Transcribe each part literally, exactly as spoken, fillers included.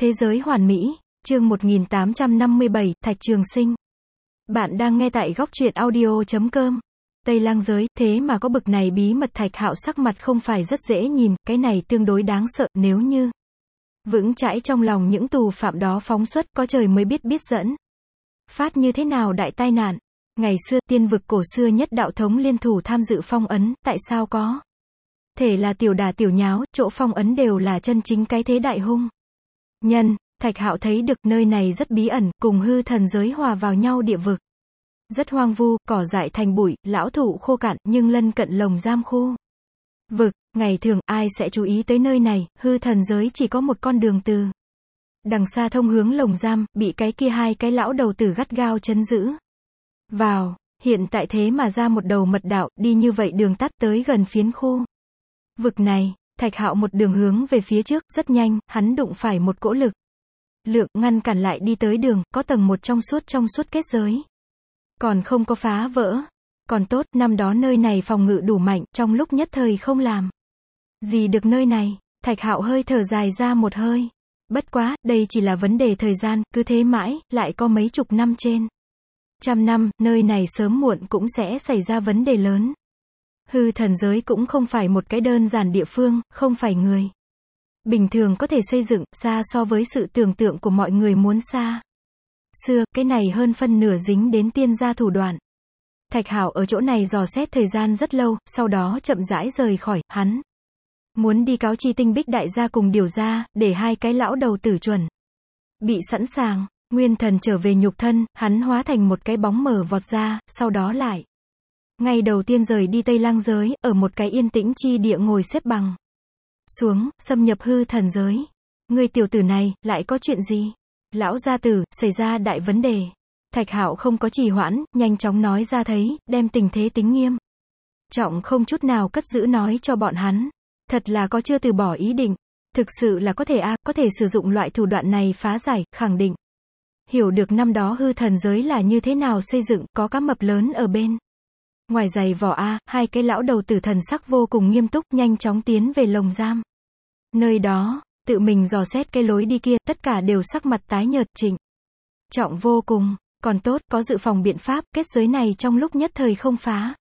Thế giới hoàn mỹ, chương một nghìn tám trăm năm mươi bảy, Thạch Trường Sinh. Bạn đang nghe tại góc truyện audio chấm com. Tây Lang giới, thế mà có bực này bí mật. Thạch Hạo sắc mặt không phải rất dễ nhìn, cái này tương đối đáng sợ, nếu như vững chãi trong lòng những tù phạm đó phóng xuất, có trời mới biết biết dẫn phát như thế nào đại tai nạn. Ngày xưa, tiên vực cổ xưa nhất đạo thống liên thủ tham dự phong ấn, tại sao có thể là tiểu đà tiểu nháo, chỗ phong ấn đều là chân chính cái thế đại hung nhân. Thạch Hạo thấy được nơi này rất bí ẩn, cùng hư thần giới hòa vào nhau địa vực. Rất hoang vu, cỏ dại thành bụi, lão thụ khô cạn, nhưng lân cận lồng giam khu vực. Ngày thường, ai sẽ chú ý tới nơi này, hư thần giới chỉ có một con đường từ đằng xa thông hướng lồng giam, bị cái kia hai cái lão đầu tử gắt gao trấn giữ vào. Hiện tại thế mà ra một đầu mật đạo, đi như vậy đường tắt tới gần phiến khu vực này. Thạch Hạo một đường hướng về phía trước, rất nhanh, hắn đụng phải một cỗ lực lượng, ngăn cản lại đi tới đường, có tầng một trong suốt trong suốt kết giới. Còn không có phá vỡ. Còn tốt, năm đó nơi này phòng ngự đủ mạnh, trong lúc nhất thời không làm gì được nơi này. Thạch Hạo hơi thở dài ra một hơi. Bất quá, đây chỉ là vấn đề thời gian, cứ thế mãi, lại có mấy chục năm trên trăm năm, nơi này sớm muộn cũng sẽ xảy ra vấn đề lớn. Hư thần giới cũng không phải một cái đơn giản địa phương, không phải người bình thường có thể xây dựng, xa so với sự tưởng tượng của mọi người muốn xa xưa, cái này hơn phân nửa dính đến tiên gia thủ đoạn. Thạch Hạo ở chỗ này dò xét thời gian rất lâu, sau đó chậm rãi rời khỏi. Hắn muốn đi cáo chi Tinh Bích đại gia cùng Điều gia, để hai cái lão đầu tử chuẩn bị sẵn sàng. Nguyên thần trở về nhục thân, hắn hóa thành một cái bóng mờ vọt ra, sau đó lại ngày đầu tiên rời đi Tây Lang giới, ở một cái yên tĩnh chi địa ngồi xếp bằng xuống, xâm nhập hư thần giới. Người tiểu tử này, lại có chuyện gì? Lão gia tử, xảy ra đại vấn đề. Thạch Hạo không có trì hoãn, nhanh chóng nói ra thấy, đem tình thế tính nghiêm trọng không chút nào cất giữ nói cho bọn hắn. Thật là có chưa từ bỏ ý định. Thực sự là có thể a, à, có thể sử dụng loại thủ đoạn này phá giải, khẳng định hiểu được năm đó hư thần giới là như thế nào xây dựng, có cá mập lớn ở bên ngoài giày vỏ a. Hai cái lão đầu tử thần sắc vô cùng nghiêm túc, nhanh chóng tiến về lồng giam. Nơi đó, tự mình dò xét cái lối đi kia, tất cả đều sắc mặt tái nhợt, trịnh trọng vô cùng. Còn tốt, có dự phòng biện pháp, kết giới này trong lúc nhất thời không phá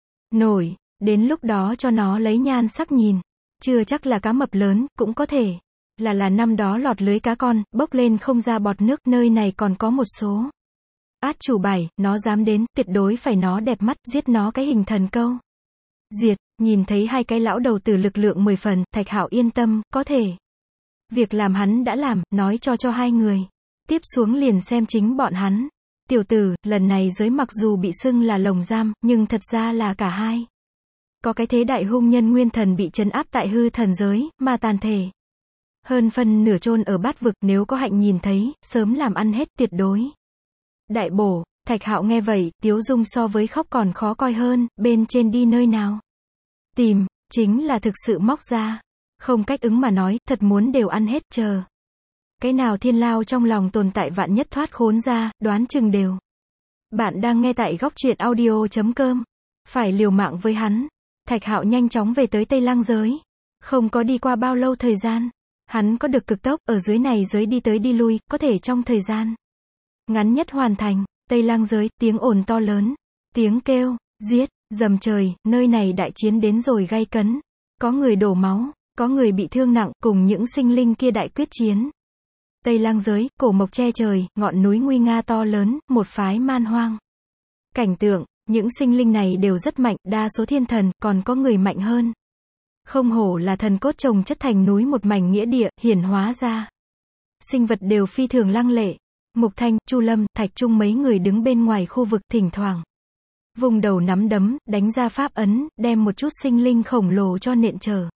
nổi. Đến lúc đó cho nó lấy nhan sắc nhìn, chưa chắc là cá mập lớn, cũng có thể là là năm đó lọt lưới cá con, bốc lên không ra bọt nước. Nơi này còn có một số át chủ bài, nó dám đến, tuyệt đối phải nó đẹp mắt, giết nó cái hình thần câu diệt. Nhìn thấy hai cái lão đầu tử lực lượng mười phần, Thạch Hạo yên tâm, có thể việc làm hắn đã làm, nói cho cho hai người. Tiếp xuống liền xem chính bọn hắn. Tiểu tử, lần này giới mặc dù bị xưng là lồng giam, nhưng thật ra là cả hai. Có cái thế đại hung nhân nguyên thần bị trấn áp tại hư thần giới, mà tàn thể hơn phân nửa chôn ở bát vực, nếu có hạnh nhìn thấy, sớm làm ăn hết, tuyệt đối đại bổ. Thạch Hạo nghe vậy, tiếu dung so với khóc còn khó coi hơn. Bên trên đi nơi nào tìm, chính là thực sự móc ra, không cách ứng mà nói, thật muốn đều ăn hết. Chờ cái nào thiên lao trong lòng tồn tại vạn nhất thoát khốn ra, đoán chừng đều. Bạn đang nghe tại góc truyện audio chấm com. Phải liều mạng với hắn. Thạch Hạo nhanh chóng về tới Tây Lang giới. Không có đi qua bao lâu thời gian, hắn có được cực tốc, ở dưới này giới đi tới đi lui, có thể trong thời gian ngắn nhất hoàn thành. Tây Lang giới, tiếng ồn to lớn, tiếng kêu giết dầm trời, nơi này đại chiến đến rồi gay cấn. Có người đổ máu, có người bị thương nặng, cùng những sinh linh kia đại quyết chiến. Tây Lang giới, cổ mộc che trời, ngọn núi nguy nga to lớn, một phái man hoang cảnh tượng. Những sinh linh này đều rất mạnh, đa số thiên thần, còn có người mạnh hơn. Không hổ là thần cốt chồng chất thành núi, một mảnh nghĩa địa, hiển hóa ra. Sinh vật đều phi thường lăng lệ. Mục Thanh, Chu Lâm, Thạch Trung mấy người đứng bên ngoài khu vực, thỉnh thoảng vùng đầu nắm đấm, đánh ra pháp ấn, đem một chút sinh linh khổng lồ cho nện trở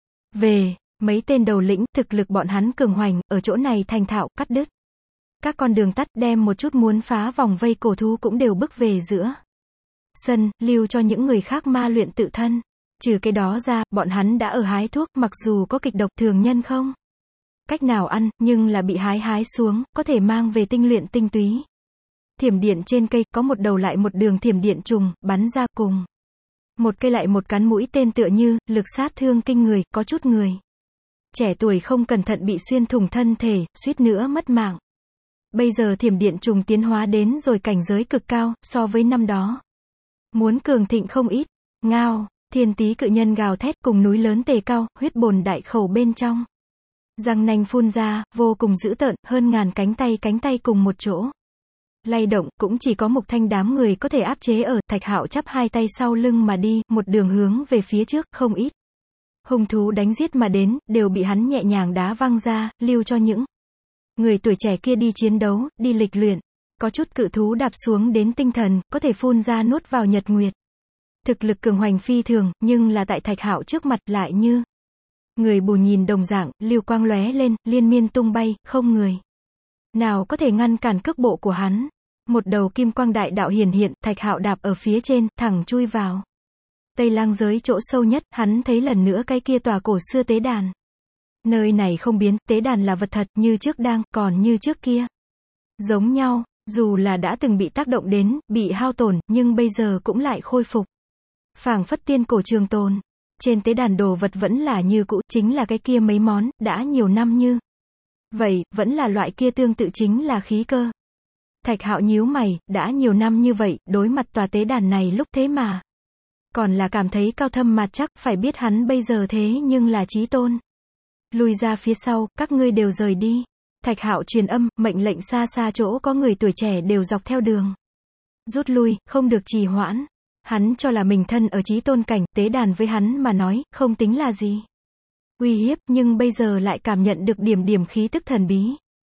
về. Mấy tên đầu lĩnh, thực lực bọn hắn cường hoành, ở chỗ này thành thạo, cắt đứt các con đường tắt, đem một chút muốn phá vòng vây cổ thú cũng đều bức về giữa sân, lưu cho những người khác ma luyện tự thân. Trừ cái đó ra, bọn hắn đã ở hái thuốc, mặc dù có kịch độc thường nhân không cách nào ăn, nhưng là bị hái hái xuống, có thể mang về tinh luyện tinh túy. Thiểm điện trên cây, có một đầu lại một đường thiểm điện trùng, bắn ra cùng một cây lại một cán mũi tên tựa như, lực sát thương kinh người, có chút người Trẻ tuổi không cẩn thận bị xuyên thủng thân thể, suýt nữa mất mạng. Bây giờ thiểm điện trùng tiến hóa đến rồi cảnh giới cực cao, so với năm đó. Muốn cường thịnh không ít. Ngao, thiên tý cự nhân gào thét cùng núi lớn tề cao, huyết bồn đại khẩu bên trong. Răng nanh phun ra, vô cùng dữ tợn, hơn ngàn cánh tay cánh tay cùng một chỗ. Lay động, cũng chỉ có Mục Thanh đám người có thể áp chế ở, Thạch Hạo chắp hai tay sau lưng mà đi, một đường hướng về phía trước, không ít. Hung thú đánh giết mà đến, đều bị hắn nhẹ nhàng đá văng ra, lưu cho những người tuổi trẻ kia đi chiến đấu, đi lịch luyện. Có chút cự thú đạp xuống đến tinh thần, có thể phun ra nuốt vào nhật nguyệt. Thực lực cường hoành phi thường, nhưng là tại Thạch Hạo trước mặt lại như người bù nhìn đồng dạng, lưu quang lóe lên, liên miên tung bay, không người nào có thể ngăn cản cước bộ của hắn. Một đầu kim quang đại đạo hiển hiện, Thạch Hạo đạp ở phía trên, thẳng chui vào Tây Lang giới chỗ sâu nhất, hắn thấy lần nữa cái kia tòa cổ xưa tế đàn. Nơi này không biến, tế đàn là vật thật, như trước đang, còn như trước kia. Giống nhau, dù là đã từng bị tác động đến, bị hao tổn, nhưng bây giờ cũng lại khôi phục. Phảng phất tiên cổ trường tồn. Trên tế đàn đồ vật vẫn là như cũ, chính là cái kia mấy món, đã nhiều năm như vậy, vẫn là loại kia tương tự chính là khí cơ. Thạch Hạo nhíu mày, đã nhiều năm như vậy, đối mặt tòa tế đàn này lúc thế mà còn là cảm thấy cao thâm mặt chắc, phải biết hắn bây giờ thế nhưng là chí tôn. Lùi ra phía sau, các ngươi đều rời đi. Thạch Hạo truyền âm, mệnh lệnh xa xa chỗ có người tuổi trẻ đều dọc theo đường. Rút lui, không được trì hoãn. Hắn cho là mình thân ở chí tôn cảnh, tế đàn với hắn mà nói, không tính là gì uy hiếp, nhưng bây giờ lại cảm nhận được điểm điểm khí tức thần bí.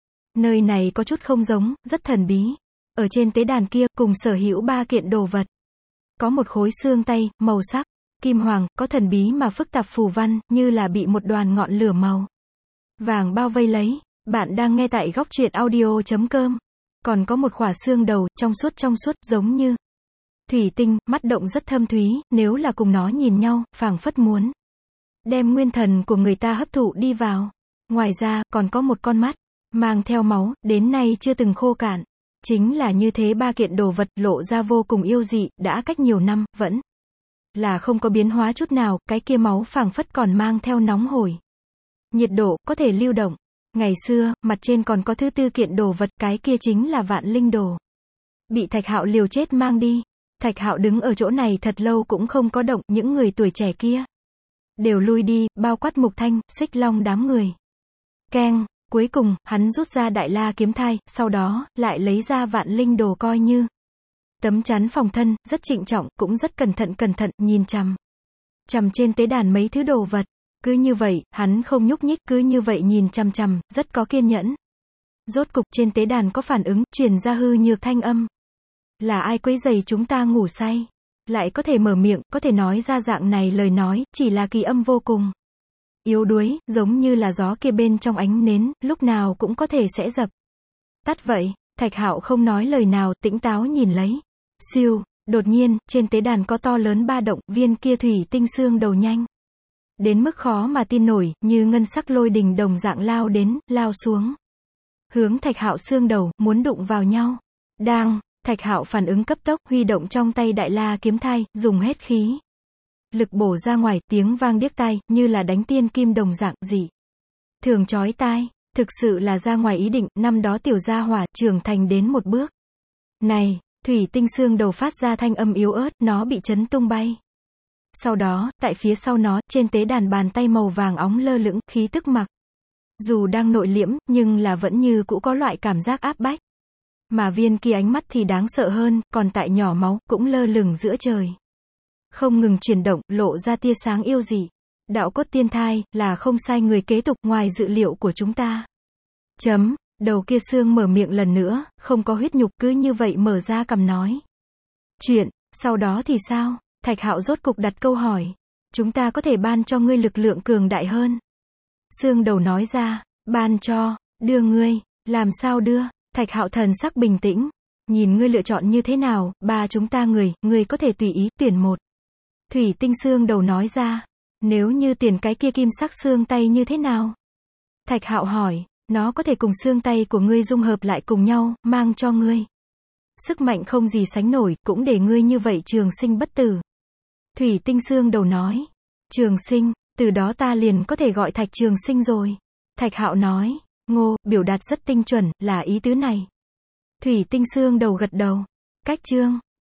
Nơi này có chút không giống, rất thần bí. Ở trên tế đàn kia, cùng sở hữu ba kiện đồ vật. Có một khối xương tay, màu sắc kim hoàng, có thần bí mà phức tạp phù văn, như là bị một đoàn ngọn lửa màu vàng bao vây lấy. Bạn đang nghe tại góc truyện audio chấm com. Còn có một khỏa xương đầu, trong suốt trong suốt, giống như thủy tinh, mắt động rất thâm thúy, nếu là cùng nó nhìn nhau, phảng phất muốn đem nguyên thần của người ta hấp thụ đi vào. Ngoài ra, còn có một con mắt, mang theo máu, đến nay chưa từng khô cạn. Chính là như thế ba kiện đồ vật, lộ ra vô cùng yêu dị, đã cách nhiều năm, vẫn là không có biến hóa chút nào, cái kia máu phảng phất còn mang theo nóng hổi. Nhiệt độ, có thể lưu động. Ngày xưa, mặt trên còn có thứ tư kiện đồ vật, cái kia chính là vạn linh đồ. Bị Thạch Hạo liều chết mang đi. Thạch Hạo đứng ở chỗ này thật lâu cũng không có động, những người tuổi trẻ kia đều lui đi, bao quát Mục Thanh, Xích Long đám người. Keng, cuối cùng, hắn rút ra Đại La kiếm thai, sau đó, lại lấy ra vạn linh đồ coi như tấm chắn phòng thân, rất trịnh trọng, cũng rất cẩn thận cẩn thận, nhìn chằm chằm trên tế đàn mấy thứ đồ vật. Cứ như vậy, hắn không nhúc nhích, cứ như vậy nhìn chằm chằm, rất có kiên nhẫn. Rốt cục trên tế đàn có phản ứng, truyền ra hư nhược thanh âm. Là ai quấy rầy chúng ta ngủ say? Lại có thể mở miệng, có thể nói ra dạng này lời nói, chỉ là kỳ âm vô cùng yếu đuối, giống như là gió kia bên trong ánh nến, lúc nào cũng có thể sẽ dập tắt vậy. Thạch Hạo không nói lời nào, tĩnh táo nhìn lấy. Siêu, đột nhiên, trên tế đàn có to lớn ba động, viên kia thủy tinh xương đầu nhanh đến mức khó mà tin nổi, như ngân sắc lôi đình đồng dạng lao đến, lao xuống hướng Thạch Hạo xương đầu, muốn đụng vào nhau. Đang, Thạch Hạo phản ứng cấp tốc, huy động trong tay Đại La kiếm thai, dùng hết khí lực bổ ra ngoài, tiếng vang điếc tai, như là đánh tiên kim đồng dạng, dị thường chói tai. Thực sự là ra ngoài ý định, năm đó tiểu gia hỏa, trưởng thành đến một bước này, thủy tinh xương đầu phát ra thanh âm yếu ớt, nó bị chấn tung bay. Sau đó, tại phía sau nó, trên tế đàn bàn tay màu vàng óng lơ lửng, khí tức mặc dù đang nội liễm, nhưng là vẫn như cũ có loại cảm giác áp bách. Mà viên kia ánh mắt thì đáng sợ hơn, còn tại nhỏ máu, cũng lơ lửng giữa trời. Không ngừng chuyển động, lộ ra tia sáng yêu dị. Đạo cốt tiên thai, là không sai người kế tục, ngoài dự liệu của chúng ta. Chấm, đầu kia xương mở miệng lần nữa, không có huyết nhục, cứ như vậy mở ra cằm nói chuyện, sau đó thì sao? Thạch Hạo rốt cục đặt câu hỏi. Chúng ta có thể ban cho ngươi lực lượng cường đại hơn. Xương đầu nói ra, ban cho, đưa ngươi, làm sao đưa? Thạch Hạo thần sắc bình tĩnh, nhìn ngươi lựa chọn như thế nào, ba chúng ta người, ngươi có thể tùy ý tuyển một. Thủy tinh xương đầu nói ra, nếu như tuyển cái kia kim sắc xương tay như thế nào? Thạch Hạo hỏi, nó có thể cùng xương tay của ngươi dung hợp lại cùng nhau, mang cho ngươi sức mạnh không gì sánh nổi, cũng để ngươi như vậy trường sinh bất tử. Thủy tinh xương đầu nói, trường sinh, Từ đó ta liền có thể gọi Thạch Trường Sinh rồi. Thạch Hạo nói, Ngô, biểu đạt rất tinh chuẩn, là ý tứ này. Thủy Tinh Xương đầu gật đầu. Cách chương